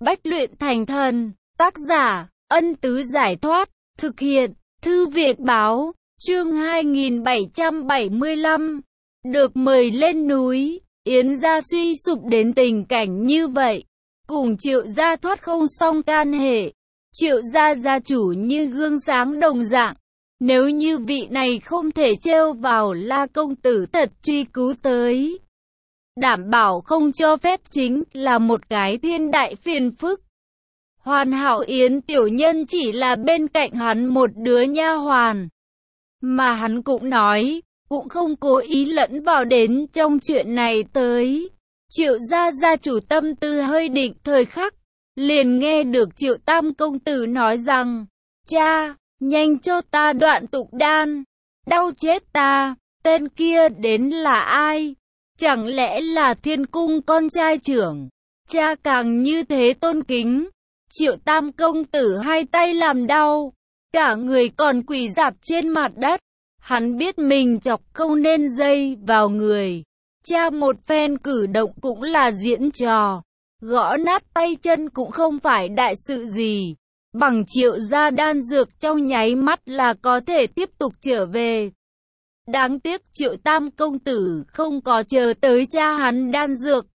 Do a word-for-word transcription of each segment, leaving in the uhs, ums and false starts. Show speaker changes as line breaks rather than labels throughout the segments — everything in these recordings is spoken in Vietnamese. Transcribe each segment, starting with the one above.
Bách luyện thành thần. Tác giả, Ân Tứ Giải Thoát. Thực hiện, Thư viện Báo. Chương hai nghìn bảy trăm bảy mươi lăm. Được mời lên núi. Yến gia suy sụp đến tình cảnh như vậy, cùng Triệu gia thoát không xong can hệ. Triệu gia gia chủ như gương sáng đồng dạng. Nếu như vị này không thể trêu vào La công tử thật truy cứu tới, đảm bảo không cho phép, chính là một cái thiên đại phiền phức. Hoàn hảo Yến tiểu nhân chỉ là bên cạnh hắn một đứa nha hoàn, mà hắn cũng nói, cũng không cố ý lẫn vào đến trong chuyện này tới. Triệu gia gia chủ tâm tư hơi định thời khắc, liền nghe được Triệu tam công tử nói rằng, cha, nhanh cho ta đoạn tục đan, đau chết ta, tên kia đến là ai? Chẳng lẽ là Thiên cung con trai trưởng? Cha càng như thế tôn kính. Triệu tam công tử hai tay làm đau, cả người còn quỳ rạp trên mặt đất. Hắn biết mình chọc không nên dây vào người. Cha một phen cử động cũng là diễn trò, gõ nát tay chân cũng không phải đại sự gì. Bằng Triệu gia đan dược trong nháy mắt là có thể tiếp tục trở về. Đáng tiếc Triệu tam công tử không có chờ tới cha hắn đan dược.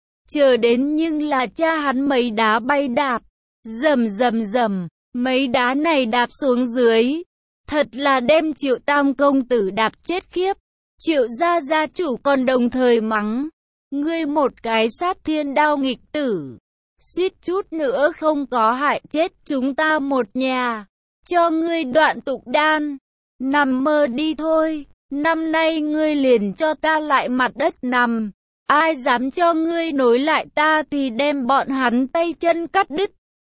Chờ đến nhưng là cha hắn mấy đá bay đạp, rầm rầm rầm, mấy đá này đạp xuống dưới, thật là đem Triệu tam công tử đạp chết khiếp. Triệu gia gia chủ còn đồng thời mắng, ngươi một cái sát thiên đao nghịch tử, suýt chút nữa không có hại chết chúng ta một nhà. Cho ngươi đoạn tục đan, nằm mơ đi thôi. Năm nay ngươi liền cho ta lại mặt đất nằm, ai dám cho ngươi nối lại ta thì đem bọn hắn tay chân cắt đứt.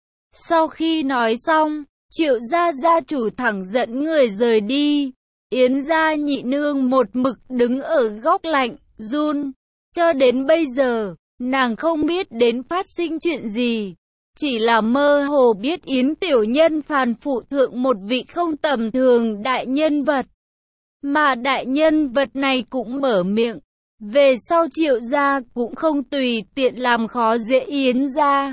Sau khi nói xong, Triệu gia gia chủ thẳng dẫn người rời đi. Yến gia nhị nương một mực đứng ở góc lạnh, run. Cho đến bây giờ, nàng không biết đến phát sinh chuyện gì, chỉ là mơ hồ biết Yến tiểu nhân phàn phụ thượng một vị không tầm thường đại nhân vật. Mà đại nhân vật này cũng mở miệng, về sau Triệu gia cũng không tùy tiện làm khó dễ Yến gia.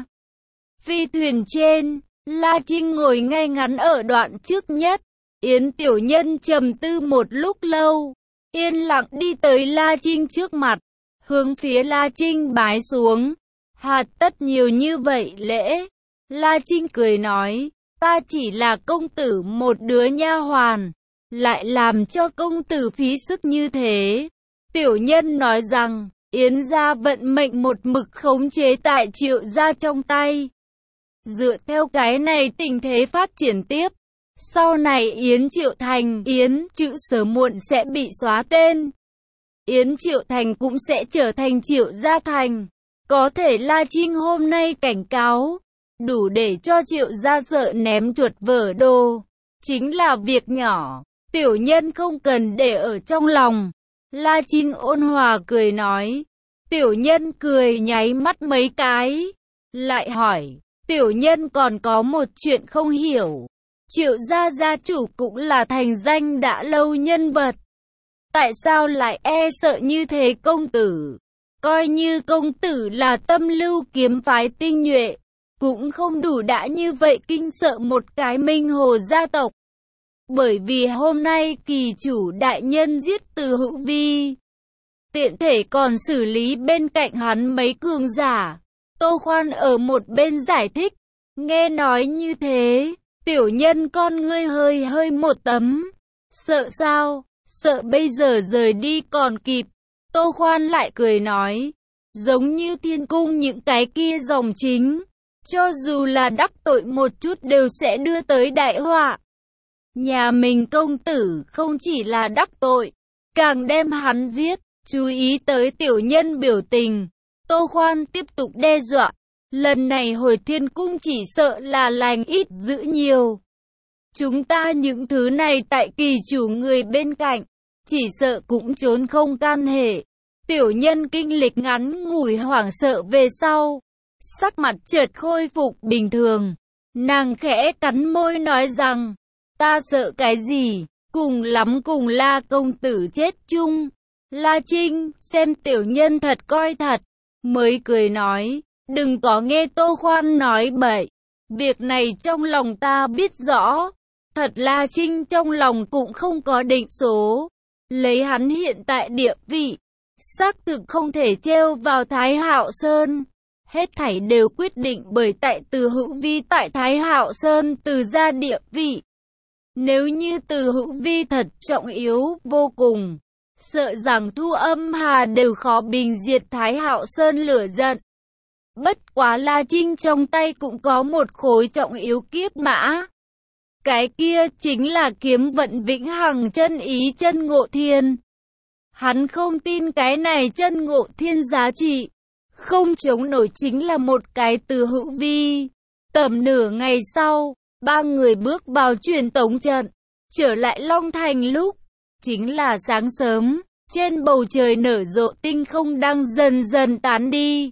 Phi thuyền trên, La Trinh ngồi ngay ngắn ở đoạn trước nhất. Yến tiểu nhân trầm tư một lúc lâu, yên lặng đi tới La Trinh trước mặt, hướng phía La Trinh bái xuống. Hà tất nhiều như vậy lễ? La Trinh cười nói, ta chỉ là công tử một đứa nha hoàn, lại làm cho công tử phí sức như thế. Tiểu nhân nói rằng, Yến gia vận mệnh một mực khống chế tại Triệu gia trong tay. Dựa theo cái này tình thế phát triển tiếp, sau này Yến Triệu Thành, Yến chữ sớm muộn sẽ bị xóa tên. Yến Triệu Thành cũng sẽ trở thành Triệu Gia Thành. Có thể La Trinh hôm nay cảnh cáo, đủ để cho Triệu Gia sợ ném chuột vỡ đồ. Chính là việc nhỏ, tiểu nhân không cần để ở trong lòng. La Trinh ôn hòa cười nói. Tiểu nhân cười nháy mắt mấy cái, lại hỏi, tiểu nhân còn có một chuyện không hiểu. Triệu gia gia chủ cũng là thành danh đã lâu nhân vật, tại sao lại e sợ như thế công tử? Coi như công tử là tâm lưu kiếm phái tinh nhuệ, cũng không đủ đã như vậy kinh sợ một cái Minh Hồ gia tộc. Bởi vì hôm nay kỳ chủ đại nhân giết Từ Hữu Vi, tiện thể còn xử lý bên cạnh hắn mấy cường giả. Tô Khoan ở một bên giải thích, nghe nói như thế, tiểu nhân con ngươi hơi hơi một tấm. Sợ sao? Sợ bây giờ rời đi còn kịp. Tô Khoan lại cười nói, giống như Thiên cung những cái kia dòng chính, cho dù là đắc tội một chút đều sẽ đưa tới đại họa. Nhà mình công tử không chỉ là đắc tội, càng đem hắn giết. Chú ý tới tiểu nhân biểu tình, Tô Khoan tiếp tục đe dọa, lần này hồi Thiên cung chỉ sợ là lành ít dữ nhiều. Chúng ta những thứ này tại kỳ chủ người bên cạnh, chỉ sợ cũng trốn không can hệ. Tiểu nhân kinh lịch ngắn ngủi hoảng sợ về sau, sắc mặt chợt khôi phục bình thường. Nàng khẽ cắn môi nói rằng, ta sợ cái gì, cùng lắm cùng La công tử chết chung. La Trinh xem tiểu nhân thật coi thật, mới cười nói, Đừng có nghe Tô Khoan nói bậy. Việc này trong lòng ta biết rõ. Thật La Trinh trong lòng cũng không có định số. Lấy hắn hiện tại địa vị, xác thực không thể treo vào Thái Hạo Sơn. Hết thảy đều quyết định bởi tại Từ Hữu Vi tại Thái Hạo Sơn từ ra địa vị. Nếu như Từ Hữu Vi thật trọng yếu vô cùng, sợ rằng Thu Âm Hà đều khó bình diệt Thái Hạo Sơn lửa giận. Bất quá La Trinh trong tay cũng có một khối trọng yếu kiếp mã. Cái kia chính là kiếm vận vĩnh hằng chân ý chân ngộ thiên. Hắn không tin cái này chân ngộ thiên giá trị. Không chống nổi chính là một cái Từ Hữu Vi. Tầm nửa ngày sau, ba người bước vào truyền tống trận, trở lại Long Thành lúc, chính là sáng sớm, trên bầu trời nở rộ tinh không đang dần dần tán đi.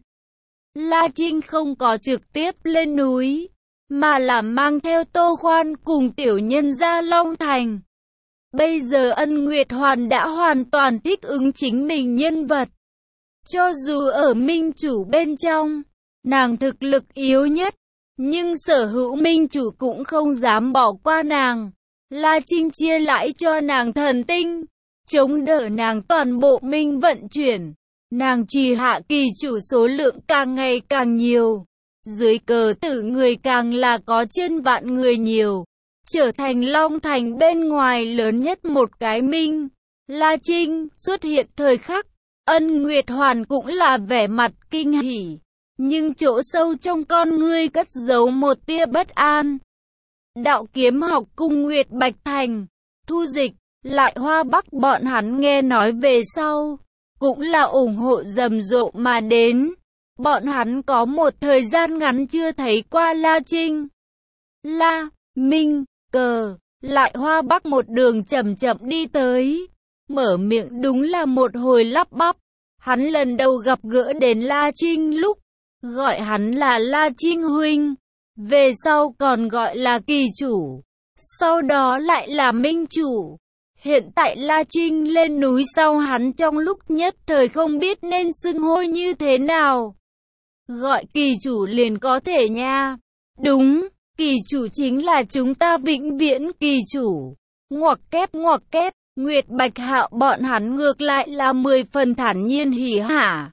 La Trinh không có trực tiếp lên núi, mà là mang theo Tô Khoan cùng tiểu nhân ra Long Thành. Bây giờ Ân Nguyệt Hoàn đã hoàn toàn thích ứng chính mình nhân vật. Cho dù ở minh chủ bên trong, nàng thực lực yếu nhất, nhưng sở hữu minh chủ cũng không dám bỏ qua nàng. La Trinh chia lại cho nàng thần tinh, chống đỡ nàng toàn bộ minh vận chuyển. Nàng trì hạ kỳ chủ số lượng càng ngày càng nhiều. Dưới cờ tử người càng là có trên vạn người nhiều. Trở thành Long Thành bên ngoài lớn nhất một cái minh. La Trinh xuất hiện thời khắc. Ân Nguyệt Hoàn cũng là vẻ mặt kinh hỉ. Nhưng chỗ sâu trong con ngươi cất giấu một tia bất an. Đạo Kiếm Học cùng Nguyệt Bạch Thành, Thu Dịch, lại Hoa Bắc bọn hắn nghe nói về sau, cũng là ủng hộ rầm rộ mà đến. Bọn hắn có một thời gian ngắn chưa thấy qua La Trinh. La, Minh, Cờ, lại Hoa Bắc một đường chậm chậm đi tới. Mở miệng đúng là một hồi lắp bắp. Hắn lần đầu gặp gỡ đến La Trinh lúc, gọi hắn là La Trinh huynh. Về sau còn gọi là kỳ chủ. Sau đó lại là minh chủ. Hiện tại La Trinh lên núi sau hắn trong lúc nhất thời không biết nên xưng hô như thế nào. Gọi kỳ chủ liền có thể nha. Đúng, kỳ chủ chính là chúng ta vĩnh viễn kỳ chủ. Ngoặc kép ngoặc kép, Nguyệt Bạch Hạo bọn hắn ngược lại là mười phần thản nhiên hỉ hả.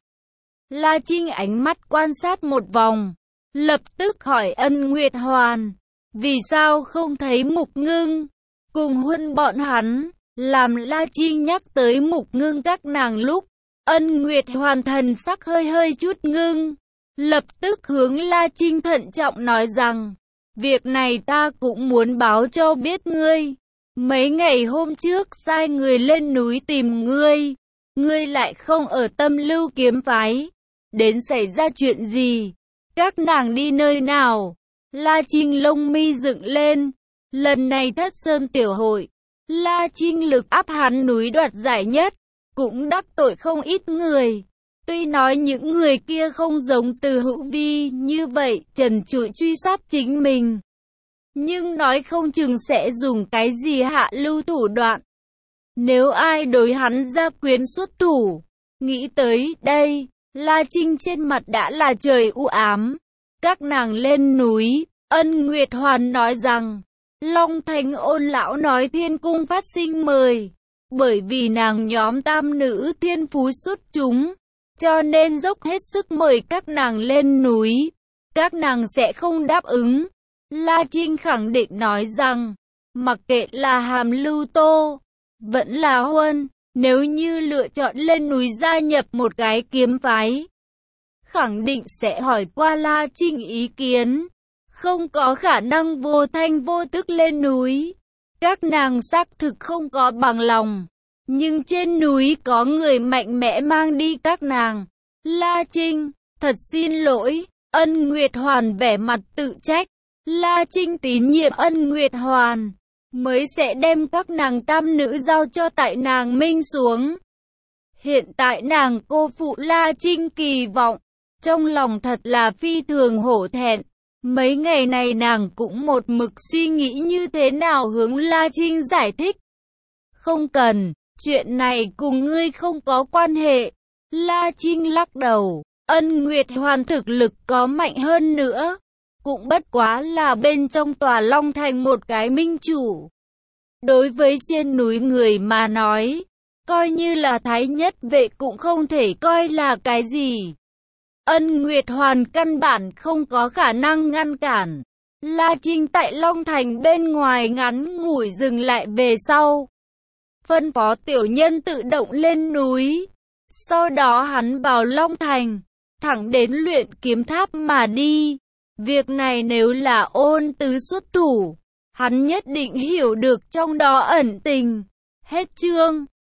La Trinh ánh mắt quan sát một vòng, lập tức hỏi Ân Nguyệt Hoàn, vì sao không thấy Mục Ngưng cùng Huân bọn hắn. Làm La Trinh nhắc tới Mục Ngưng các nàng lúc, Ân Nguyệt Hoàn thần sắc hơi hơi chút ngưng, lập tức hướng La Trinh thận trọng nói rằng, việc này ta cũng muốn báo cho biết ngươi. Mấy ngày hôm trước sai người lên núi tìm ngươi, ngươi lại không ở Tâm Lưu kiếm phái. Đến xảy ra chuyện gì? Các nàng đi nơi nào? La Trinh lông mi dựng lên. Lần này Thất Sơn tiểu hội, La Trinh lực áp hắn núi đoạt giải nhất, cũng đắc tội không ít người. Tuy nói những người kia không giống Từ Hữu Vi như vậy trần trụi truy sát chính mình, nhưng nói không chừng sẽ dùng cái gì hạ lưu thủ đoạn. Nếu ai đối hắn gia quyến xuất thủ, nghĩ tới đây, La Trinh trên mặt đã là trời u ám. Các nàng lên núi, Ân Nguyệt Hoàn nói rằng, Long Thành Ôn lão nói thiên cung phát sinh mời, bởi vì nàng nhóm tam nữ thiên phú xuất chúng, cho nên dốc hết sức mời các nàng lên núi. Các nàng sẽ không đáp ứng. La Trinh khẳng định nói rằng, mặc kệ là Hàm Lưu Tô, vẫn là Huân, nếu như lựa chọn lên núi gia nhập một cái kiếm phái, khẳng định sẽ hỏi qua La Trinh ý kiến, không có khả năng vô thanh vô tức lên núi. Các nàng xác thực không có bằng lòng, nhưng trên núi có người mạnh mẽ mang đi các nàng. La Trinh, thật xin lỗi. Ân Nguyệt Hoàn vẻ mặt tự trách. La Trinh tín nhiệm Ân Nguyệt Hoàn, mới sẽ đem các nàng tam nữ giao cho tại nàng minh xuống. Hiện tại nàng cô phụ La Trinh kỳ vọng, trong lòng thật là phi thường hổ thẹn. Mấy ngày này nàng cũng một mực suy nghĩ như thế nào hướng La Trinh giải thích. Không cần, chuyện này cùng ngươi không có quan hệ. La Trinh lắc đầu. Ân Nguyệt Hoàn thực lực có mạnh hơn nữa, cũng bất quá là bên trong tòa Long Thành một cái minh chủ. Đối với trên núi người mà nói, coi như là thái nhất vệ cũng không thể coi là cái gì. Ân Nguyệt Hoàn căn bản không có khả năng ngăn cản. La Trinh tại Long Thành bên ngoài ngắn ngủi dừng lại về sau. Phân phó tiểu nhân tự động lên núi. Sau đó hắn vào Long Thành, thẳng đến luyện kiếm tháp mà đi. Việc này nếu là Ôn Tứ xuất thủ, hắn nhất định hiểu được trong đó ẩn tình. Hết chương.